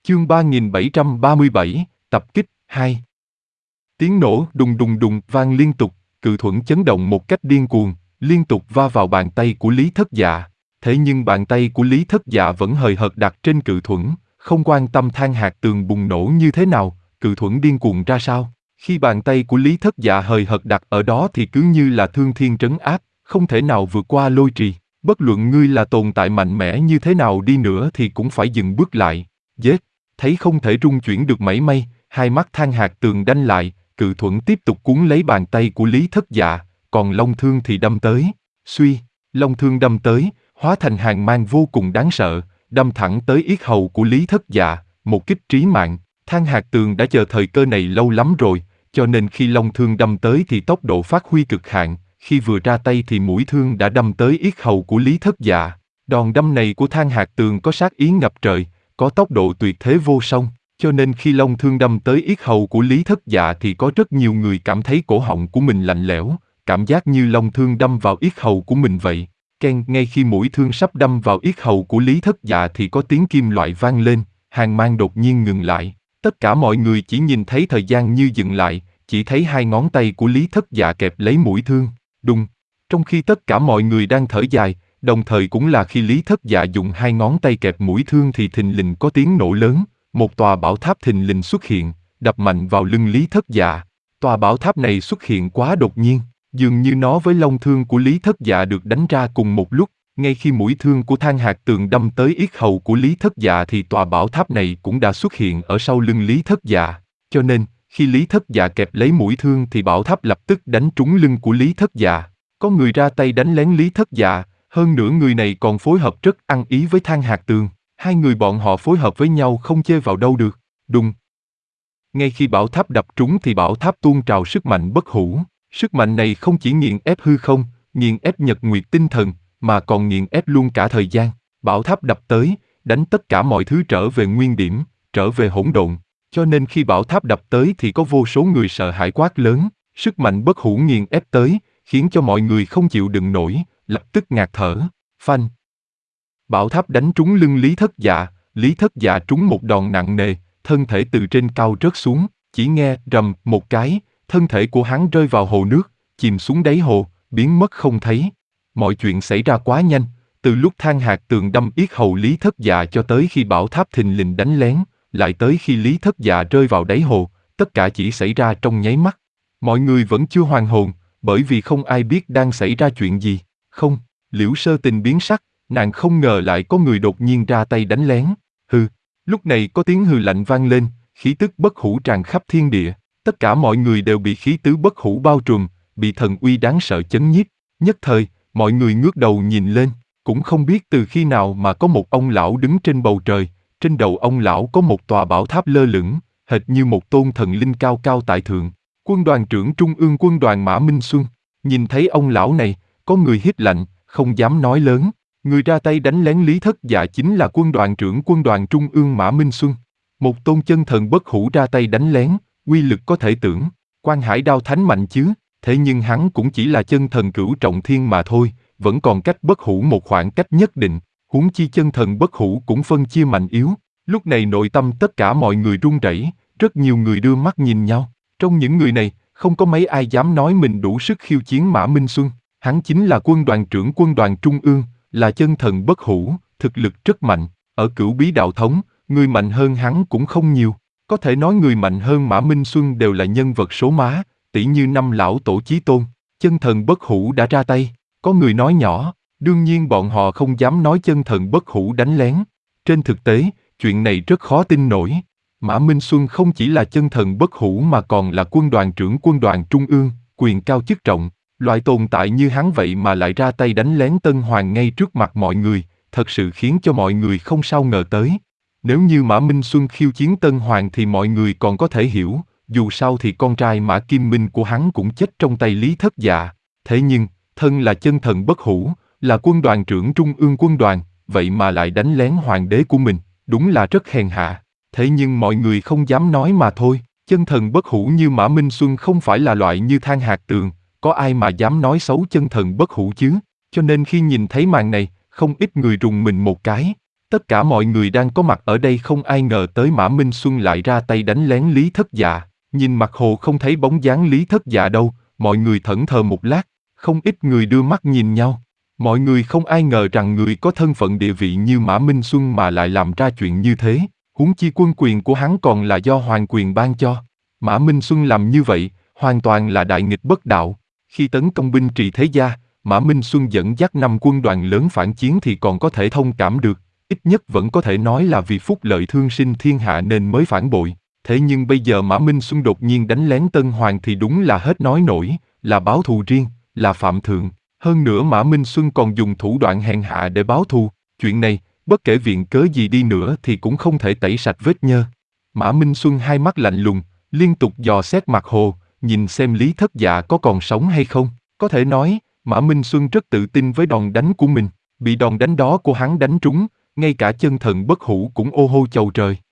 Chương 3737, tập kích 2. Tiếng nổ đùng đùng đùng vang liên tục, cự thuẫn chấn động một cách điên cuồng, liên tục va vào bàn tay của Lý Thất Dạ. Thế nhưng bàn tay của Lý Thất Dạ vẫn hời hợt đặt trên cự thuẫn, không quan tâm than hạt tường bùng nổ như thế nào, cự thuẫn điên cuồng ra sao. Khi bàn tay của Lý Thất Dạ hời hợt đặt ở đó thì cứ như là thương thiên trấn áp, không thể nào vượt qua lôi trì. Bất luận ngươi là tồn tại mạnh mẽ như thế nào đi nữa thì cũng phải dừng bước lại. Giết! Thấy không thể rung chuyển được mảy may, hai mắt than hạt tường đanh lại, cự thuẫn tiếp tục cuốn lấy bàn tay của Lý Thất Dạ, còn long thương thì đâm tới. Suy, long thương đâm tới, hóa thành hàn mang vô cùng đáng sợ, đâm thẳng tới yết hầu của Lý Thất Dạ, một kích trí mạng. Than hạt tường đã chờ thời cơ này lâu lắm rồi, cho nên khi long thương đâm tới thì tốc độ phát huy cực hạn, khi vừa ra tay thì mũi thương đã đâm tới yết hầu của Lý Thất Dạ. Đòn đâm này của than hạt tường có sát ý ngập trời, có tốc độ tuyệt thế vô song, cho nên khi long thương đâm tới yết hầu của Lý Thất Dạ thì có rất nhiều người cảm thấy cổ họng của mình lạnh lẽo, cảm giác như long thương đâm vào yết hầu của mình vậy. Keng, ngay khi mũi thương sắp đâm vào yết hầu của Lý Thất Dạ thì có tiếng kim loại vang lên, hàn mang đột nhiên ngừng lại. Tất cả mọi người chỉ nhìn thấy thời gian như dừng lại, chỉ thấy hai ngón tay của Lý Thất Dạ kẹp lấy mũi thương. Đùng! Trong khi tất cả mọi người đang thở dài, đồng thời cũng là khi Lý Thất Dạ dùng hai ngón tay kẹp mũi thương thì thình lình có tiếng nổ lớn, một tòa bảo tháp thình lình xuất hiện, đập mạnh vào lưng Lý Thất Dạ. Tòa bảo tháp này xuất hiện quá đột nhiên, dường như nó với long thương của Lý Thất Dạ được đánh ra cùng một lúc. Ngay khi mũi thương của than hạt tường đâm tới yết hầu của Lý Thất Dạ thì tòa bảo tháp này cũng đã xuất hiện ở sau lưng Lý Thất Dạ. Cho nên, khi Lý Thất Dạ kẹp lấy mũi thương thì bảo tháp lập tức đánh trúng lưng của Lý Thất Dạ. Có người ra tay đánh lén Lý Thất Dạ, hơn nữa người này còn phối hợp rất ăn ý với than hạt tường. Hai người bọn họ phối hợp với nhau không chê vào đâu được. Đùng! Ngay khi bảo tháp đập trúng thì bảo tháp tuôn trào sức mạnh bất hủ. Sức mạnh này không chỉ nghiền ép hư không, nghiền ép nhật nguyệt tinh thần, mà còn nghiền ép luôn cả thời gian. Bảo tháp đập tới, đánh tất cả mọi thứ trở về nguyên điểm, trở về hỗn độn. Cho nên khi bảo tháp đập tới thì có vô số người sợ hãi quát lớn, sức mạnh bất hủ nghiền ép tới, khiến cho mọi người không chịu đựng nổi, lập tức ngạt thở. Phanh! Bảo tháp đánh trúng lưng Lý Thất Dạ trúng một đòn nặng nề, thân thể từ trên cao rớt xuống, chỉ nghe rầm một cái, thân thể của hắn rơi vào hồ nước, chìm xuống đáy hồ, biến mất không thấy. Mọi chuyện xảy ra quá nhanh, từ lúc than hạt tường đâm yết hầu Lý Thất Dạ cho tới khi bảo tháp thình lình đánh lén, lại tới khi Lý Thất Dạ rơi vào đáy hồ, tất cả chỉ xảy ra trong nháy mắt. Mọi người vẫn chưa hoàn hồn, bởi vì không ai biết đang xảy ra chuyện gì. Không, Liễu Sơ Tình biến sắc, nàng không ngờ lại có người đột nhiên ra tay đánh lén. Hừ, lúc này có tiếng hừ lạnh vang lên, khí tức bất hủ tràn khắp thiên địa. Tất cả mọi người đều bị khí tứ bất hủ bao trùm, bị thần uy đáng sợ chấn nhiếp. Nhất thời, mọi người ngước đầu nhìn lên, cũng không biết từ khi nào mà có một ông lão đứng trên bầu trời. Trên đầu ông lão có một tòa bảo tháp lơ lửng, hệt như một tôn thần linh cao cao tại thượng. Quân đoàn trưởng Trung ương quân đoàn Mã Minh Xuân. Nhìn thấy ông lão này, có người hít lạnh, không dám nói lớn. Người ra tay đánh lén Lý Thất Dạ chính là quân đoàn trưởng quân đoàn Trung ương Mã Minh Xuân. Một tôn chân thần bất hủ ra tay đánh lén, uy lực có thể tưởng, Quan Hải Đao Thánh mạnh chứ, thế nhưng hắn cũng chỉ là chân thần cửu trọng thiên mà thôi, vẫn còn cách bất hủ một khoảng cách nhất định, huống chi chân thần bất hủ cũng phân chia mạnh yếu. Lúc này nội tâm tất cả mọi người run rẩy, rất nhiều người đưa mắt nhìn nhau. Trong những người này, không có mấy ai dám nói mình đủ sức khiêu chiến Mã Minh Xuân. Hắn chính là quân đoàn trưởng quân đoàn Trung ương, là chân thần bất hủ, thực lực rất mạnh. Ở Cửu Bí Đạo Thống, người mạnh hơn hắn cũng không nhiều. Có thể nói người mạnh hơn Mã Minh Xuân đều là nhân vật số má, tỷ như năm lão tổ Chí Tôn. Chân thần bất hủ đã ra tay, có người nói nhỏ, đương nhiên bọn họ không dám nói chân thần bất hủ đánh lén. Trên thực tế, chuyện này rất khó tin nổi. Mã Minh Xuân không chỉ là chân thần bất hủ mà còn là quân đoàn trưởng quân đoàn Trung ương, quyền cao chức trọng. Loại tồn tại như hắn vậy mà lại ra tay đánh lén Tân Hoàng ngay trước mặt mọi người, thật sự khiến cho mọi người không sao ngờ tới. Nếu như Mã Minh Xuân khiêu chiến Tân Hoàng thì mọi người còn có thể hiểu, dù sao thì con trai Mã Kim Minh của hắn cũng chết trong tay Lý Thất Dạ. Thế nhưng, thân là chân thần bất hủ, là quân đoàn trưởng Trung ương quân đoàn, vậy mà lại đánh lén hoàng đế của mình, đúng là rất hèn hạ. Thế nhưng mọi người không dám nói mà thôi, chân thần bất hủ như Mã Minh Xuân không phải là loại như than hạt tường, có ai mà dám nói xấu chân thần bất hủ chứ? Cho nên khi nhìn thấy màn này, không ít người rùng mình một cái. Tất cả mọi người đang có mặt ở đây không ai ngờ tới Mã Minh Xuân lại ra tay đánh lén Lý Thất Dạ. Nhìn mặt hồ không thấy bóng dáng Lý Thất Dạ đâu, mọi người thẫn thờ một lát, không ít người đưa mắt nhìn nhau. Mọi người không ai ngờ rằng người có thân phận địa vị như Mã Minh Xuân mà lại làm ra chuyện như thế, huống chi quân quyền của hắn còn là do hoàng quyền ban cho. Mã Minh Xuân làm như vậy, hoàn toàn là đại nghịch bất đạo. Khi tấn công binh Trì Thế Gia, Mã Minh Xuân dẫn dắt 5 quân đoàn lớn phản chiến thì còn có thể thông cảm được, ít nhất vẫn có thể nói là vì phúc lợi thương sinh thiên hạ nên mới phản bội. Thế nhưng bây giờ Mã Minh Xuân đột nhiên đánh lén Tân Hoàng thì đúng là hết nói nổi, là báo thù riêng, là phạm thượng. Hơn nữa Mã Minh Xuân còn dùng thủ đoạn hèn hạ để báo thù. Chuyện này, bất kể viện cớ gì đi nữa thì cũng không thể tẩy sạch vết nhơ. Mã Minh Xuân hai mắt lạnh lùng, liên tục dò xét mặt hồ, nhìn xem Lý Thất Dạ có còn sống hay không. Có thể nói, Mã Minh Xuân rất tự tin với đòn đánh của mình. Bị đòn đánh đó của hắn đánh trúng, ngay cả chân thần bất hủ cũng ô hô chầu trời.